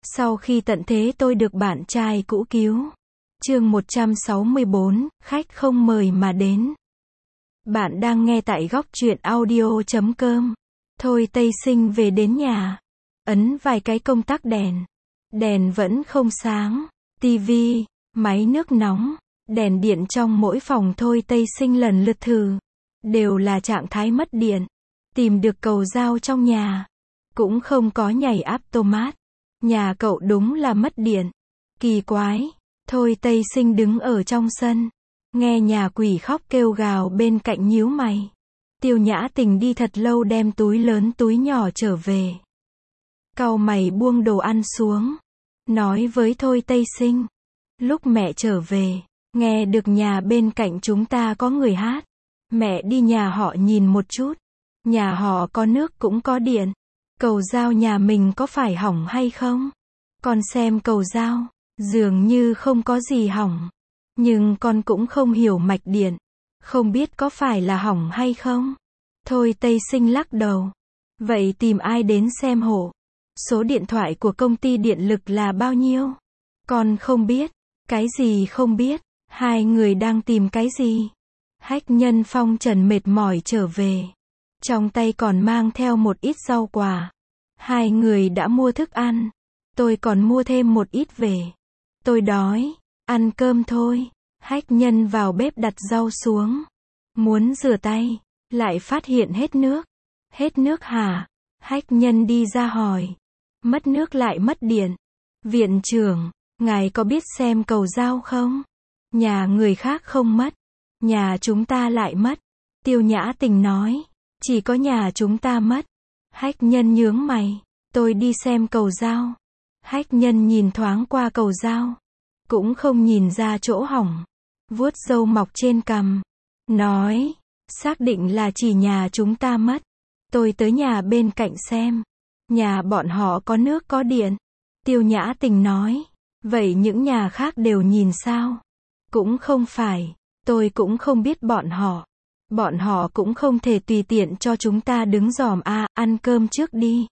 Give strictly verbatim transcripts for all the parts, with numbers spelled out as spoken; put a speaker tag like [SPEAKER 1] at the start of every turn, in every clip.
[SPEAKER 1] Sau khi tận thế tôi được bạn trai cũ cứu. Chương một trăm sáu mươi bốn, khách không mời mà đến. Bạn đang nghe tại góc truyện audio chấm com. Thôi Tây Sinh về đến nhà. Ấn vài cái công tắc đèn. Đèn vẫn không sáng. Tivi, máy nước nóng, đèn điện trong mỗi phòng Thôi Tây Sinh lần lượt thử. Đều là trạng thái mất điện. Tìm được cầu dao trong nhà. Cũng không có nhảy automat. Nhà cậu đúng là mất điện. Kỳ quái. Thôi Tây Sinh đứng ở trong sân. Nghe nhà quỷ khóc kêu gào bên cạnh nhíu mày. Tiêu Nhã Tình đi thật lâu đem túi lớn túi nhỏ trở về. Cau mày buông đồ ăn xuống. Nói với Thôi Tây Sinh. Lúc mẹ trở về, nghe được nhà bên cạnh chúng ta có người hát. Mẹ đi nhà họ nhìn một chút. Nhà họ có nước cũng có điện. Cầu dao nhà mình có phải hỏng hay không? Con xem cầu dao, dường như không có gì hỏng. Nhưng con cũng không hiểu mạch điện. Không biết có phải là hỏng hay không? Thôi Tây Sinh lắc đầu. Vậy tìm ai đến xem hộ? Số điện thoại của công ty điện lực là bao nhiêu? Con không biết. Cái gì không biết? Hai người đang tìm cái gì? Hách Nhân Phong trần mệt mỏi trở về. Trong tay còn mang theo một ít rau quả. Hai người đã mua thức ăn. Tôi còn mua thêm một ít về. Tôi đói. Ăn cơm thôi. Hách Nhân vào bếp đặt rau xuống. Muốn rửa tay. Lại phát hiện hết nước. Hết nước hả? Hách Nhân đi ra hỏi. Mất nước lại mất điện. Viện trưởng, ngài có biết xem cầu dao không? Nhà người khác không mất. Nhà chúng ta lại mất. Tiêu Nhã Tình nói. Chỉ có nhà chúng ta mất. Hách Nhân nhướng mày. Tôi đi xem cầu dao. Hách Nhân nhìn thoáng qua cầu dao. Cũng không nhìn ra chỗ hỏng. Vuốt râu mọc trên cằm. Nói. Xác định là chỉ nhà chúng ta mất. Tôi tới nhà bên cạnh xem. Nhà bọn họ có nước có điện. Tiêu Nhã Tình nói. Vậy những nhà khác đều nhìn sao? Cũng không phải. Tôi cũng không biết bọn họ. Bọn họ cũng không thể tùy tiện cho chúng ta đứng dòm à, ăn cơm trước đi.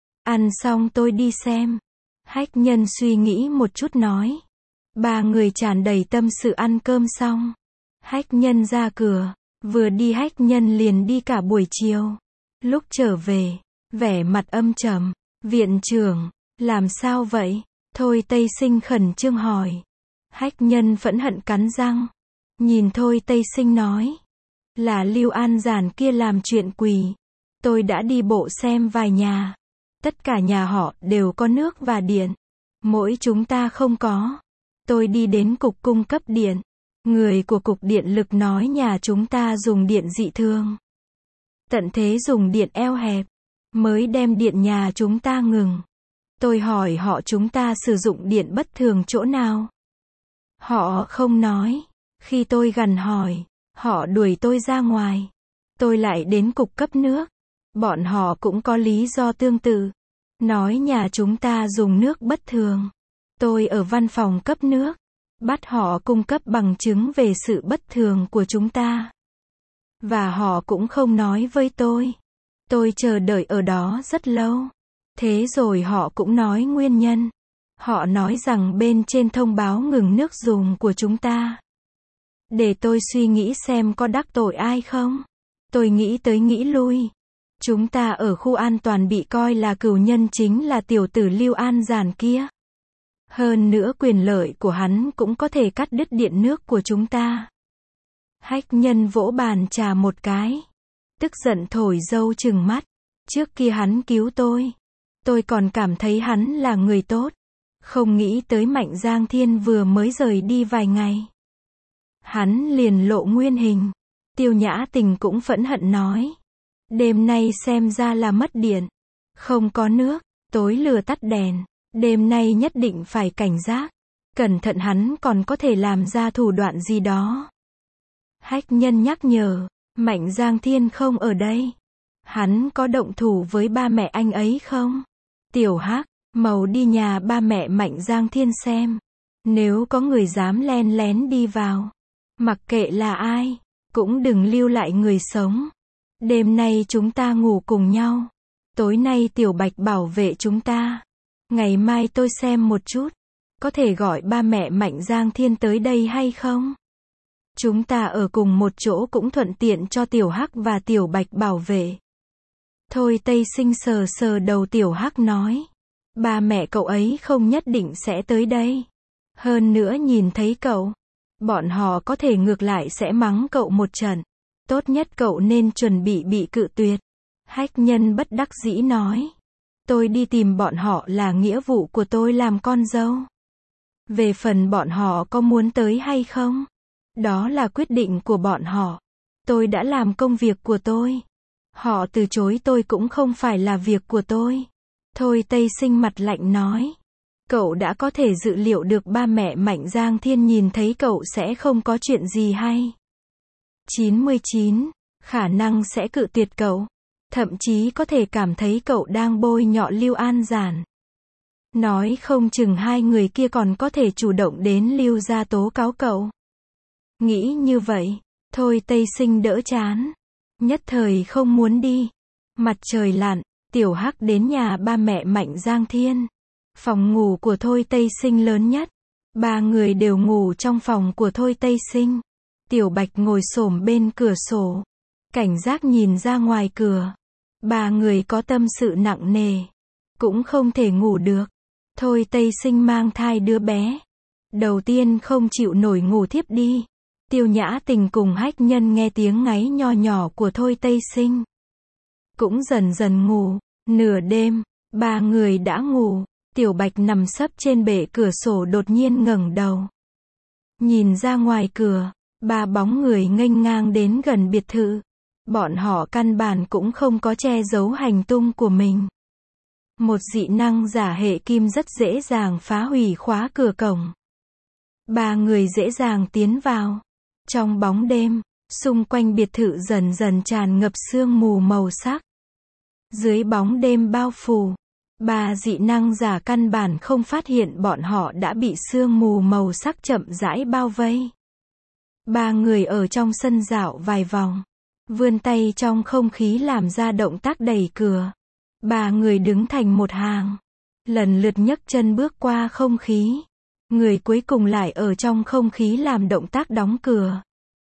[SPEAKER 1] Ăn xong tôi đi xem. Hách Nhân suy nghĩ một chút nói. Ba người tràn đầy tâm sự ăn cơm xong. Hách Nhân ra cửa. Vừa đi Hách Nhân liền đi cả buổi chiều. Lúc trở về, vẻ mặt âm trầm. Viện trưởng, làm sao vậy? Thôi Tây Sinh khẩn trương hỏi. Hách Nhân phẫn hận cắn răng. Nhìn Thôi Tây Sinh nói. Là Lưu An Giản kia làm chuyện quỷ. Tôi đã đi bộ xem vài nhà. Tất cả nhà họ đều có nước và điện. Mỗi chúng ta không có. Tôi đi đến cục cung cấp điện. Người của cục điện lực nói nhà chúng ta dùng điện dị thường. Tận thế dùng điện eo hẹp. Mới đem điện nhà chúng ta ngừng. Tôi hỏi họ chúng ta sử dụng điện bất thường chỗ nào. Họ không nói. Khi tôi gần hỏi, họ đuổi tôi ra ngoài. Tôi lại đến cục cấp nước. Bọn họ cũng có lý do tương tự. Nói nhà chúng ta dùng nước bất thường. Tôi ở văn phòng cấp nước. Bắt họ cung cấp bằng chứng về sự bất thường của chúng ta. Và họ cũng không nói với tôi. Tôi chờ đợi ở đó rất lâu. Thế rồi họ cũng nói nguyên nhân. Họ nói rằng bên trên thông báo ngừng nước dùng của chúng ta. Để tôi suy nghĩ xem có đắc tội ai không. Tôi nghĩ tới nghĩ lui. Chúng ta ở khu an toàn bị coi là cừu nhân chính là tiểu tử Lưu An Giản kia. Hơn nữa quyền lợi của hắn cũng có thể cắt đứt điện nước của chúng ta. Hách Nhân vỗ bàn trà một cái. Tức giận thổi dâu trừng mắt. Trước kia hắn cứu tôi. Tôi còn cảm thấy hắn là người tốt. Không nghĩ tới Mạnh Giang Thiên vừa mới rời đi vài ngày. Hắn liền lộ nguyên hình. Tiêu Nhã Tình cũng phẫn hận nói. Đêm nay xem ra là mất điện. Không có nước. Tối lừa tắt đèn. Đêm nay nhất định phải cảnh giác. Cẩn thận hắn còn có thể làm ra thủ đoạn gì đó. Hách Nhân nhắc nhở. Mạnh Giang Thiên không ở đây. Hắn có động thủ với ba mẹ anh ấy không? Tiểu Hắc, Màu đi nhà ba mẹ Mạnh Giang Thiên xem. Nếu có người dám len lén đi vào. Mặc kệ là ai. Cũng đừng lưu lại người sống. Đêm nay chúng ta ngủ cùng nhau. Tối nay Tiểu Bạch bảo vệ chúng ta. Ngày mai tôi xem một chút. Có thể gọi ba mẹ Mạnh Giang Thiên tới đây hay không? Chúng ta ở cùng một chỗ cũng thuận tiện cho Tiểu Hắc và Tiểu Bạch bảo vệ. Thôi Tây Sinh sờ sờ đầu Tiểu Hắc nói. Ba mẹ cậu ấy không nhất định sẽ tới đây. Hơn nữa nhìn thấy cậu, bọn họ có thể ngược lại sẽ mắng cậu một trận. Tốt nhất cậu nên chuẩn bị bị cự tuyệt. Hách Nhân bất đắc dĩ nói. Tôi đi tìm bọn họ là nghĩa vụ của tôi làm con dâu. Về phần bọn họ có muốn tới hay không, đó là quyết định của bọn họ. Tôi đã làm công việc của tôi. Họ từ chối tôi cũng không phải là việc của tôi. Thôi Tây Sinh mặt lạnh nói. Cậu đã có thể dự liệu được ba mẹ Mạnh Giang Thiên nhìn thấy cậu sẽ không có chuyện gì hay. chín mươi chín. Khả năng sẽ cự tuyệt cậu. Thậm chí có thể cảm thấy cậu đang bôi nhọ Lưu An Giản. Nói không chừng hai người kia còn có thể chủ động đến Lưu gia tố cáo cậu. Nghĩ như vậy, thôi Tây Sinh đỡ chán. Nhất thời không muốn đi. Mặt trời lặn, Tiểu Hắc đến nhà ba mẹ Mạnh Giang Thiên. Phòng ngủ của Thôi Tây Sinh lớn nhất. Ba người đều ngủ trong phòng của Thôi Tây Sinh. Tiểu Bạch ngồi xổm bên cửa sổ, cảnh giác nhìn ra ngoài cửa. Ba người có tâm sự nặng nề, cũng không thể ngủ được. Thôi Tây Sinh mang thai đứa bé. Đầu tiên không chịu nổi ngủ thiếp đi. Tiêu Nhã Tình cùng Hách Nhân nghe tiếng ngáy nho nhỏ của Thôi Tây Sinh, cũng dần dần ngủ. Nửa đêm, ba người đã ngủ. Tiểu Bạch nằm sấp trên bệ cửa sổ đột nhiên ngẩng đầu. Nhìn ra ngoài cửa, ba bóng người nghênh ngang đến gần biệt thự. Bọn họ căn bản cũng không có che giấu hành tung của mình. Một dị năng giả hệ kim rất dễ dàng phá hủy khóa cửa cổng. Ba người dễ dàng tiến vào. Trong bóng đêm, xung quanh biệt thự dần dần tràn ngập sương mù màu sắc. Dưới bóng đêm bao phủ, ba dị năng giả căn bản không phát hiện bọn họ đã bị sương mù màu sắc chậm rãi bao vây. Ba người ở trong sân dạo vài vòng, vươn tay trong không khí làm ra động tác đẩy cửa. Ba người đứng thành một hàng, lần lượt nhấc chân bước qua không khí. Người cuối cùng lại ở trong không khí làm động tác đóng cửa.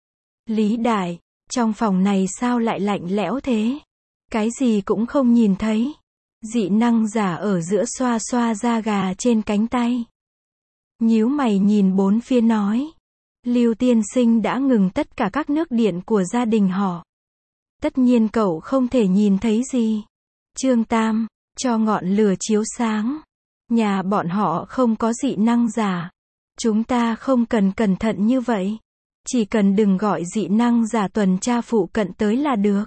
[SPEAKER 1] Lý Đại, trong phòng này sao lại lạnh lẽo thế? Cái gì cũng không nhìn thấy. Dị năng giả ở giữa xoa xoa da gà trên cánh tay. Nhíu mày nhìn bốn phía nói. Lưu tiên sinh đã ngừng tất cả các nước điện của gia đình họ. Tất nhiên cậu không thể nhìn thấy gì. Trương Tam, cho ngọn lửa chiếu sáng. Nhà bọn họ không có dị năng giả. Chúng ta không cần cẩn thận như vậy. Chỉ cần đừng gọi dị năng giả tuần tra phụ cận tới là được.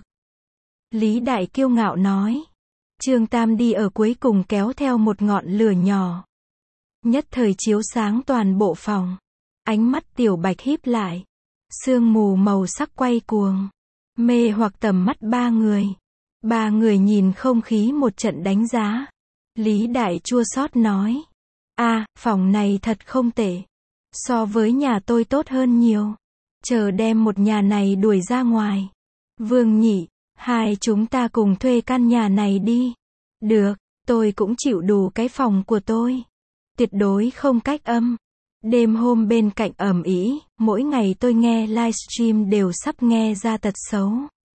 [SPEAKER 1] Lý Đại kiêu ngạo nói. Trương Tam đi ở cuối cùng kéo theo một ngọn lửa nhỏ. Nhất thời chiếu sáng toàn bộ phòng. Ánh mắt Tiểu Bạch híp lại. Sương mù màu sắc quay cuồng. Mê hoặc tầm mắt ba người. Ba người nhìn không khí một trận đánh giá. Lý Đại chua xót nói. A, à, phòng này thật không tệ. So với nhà tôi tốt hơn nhiều. Chờ đem một nhà này đuổi ra ngoài. Vương Nhị, hai chúng ta cùng thuê căn nhà này đi. Được, tôi cũng chịu đủ cái phòng của tôi. Tuyệt đối không cách âm. Đêm hôm bên cạnh ầm ĩ, mỗi ngày tôi nghe livestream đều sắp nghe ra tật xấu.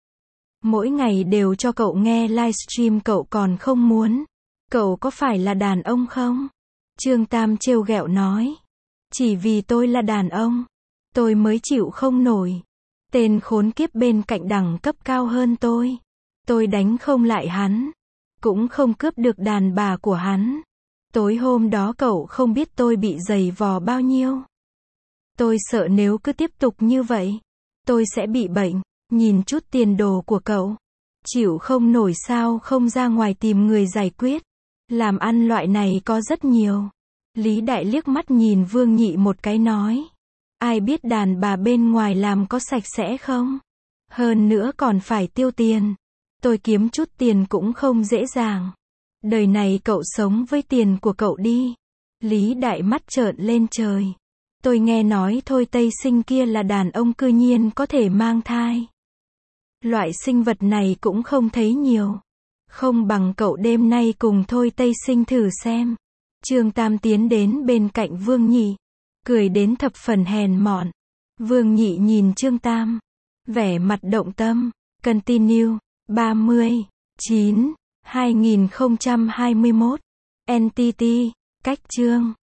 [SPEAKER 1] Mỗi ngày đều cho cậu nghe livestream cậu còn không muốn. Cậu có phải là đàn ông không? Trương Tam trêu ghẹo nói. Chỉ vì tôi là đàn ông, tôi mới chịu không nổi. Tên khốn kiếp bên cạnh đẳng cấp cao hơn tôi. Tôi đánh không lại hắn. Cũng không cướp được đàn bà của hắn. Tối hôm đó cậu không biết tôi bị giày vò bao nhiêu. Tôi sợ nếu cứ tiếp tục như vậy, tôi sẽ bị bệnh. Nhìn chút tiền đồ của cậu. Chịu không nổi sao không ra ngoài tìm người giải quyết. Làm ăn loại này có rất nhiều. Lý Đại liếc mắt nhìn Vương Nhị một cái nói. Ai biết đàn bà bên ngoài làm có sạch sẽ không? Hơn nữa còn phải tiêu tiền. Tôi kiếm chút tiền cũng không dễ dàng. Đời này cậu sống với tiền của cậu đi. Lý Đại mắt trợn lên trời. Tôi nghe nói Thôi Tây Sinh kia là đàn ông cư nhiên có thể mang thai. Loại sinh vật này cũng không thấy nhiều. Không bằng cậu đêm nay cùng Thôi Tây Sinh thử xem. Trương Tam tiến đến bên cạnh Vương Nhị, cười đến thập phần hèn mọn. Vương Nhị nhìn Trương Tam, vẻ mặt động tâm. Continue. ba mươi chín hai nghìn không trăm hai mươi mốt. en tê tê. Cách chương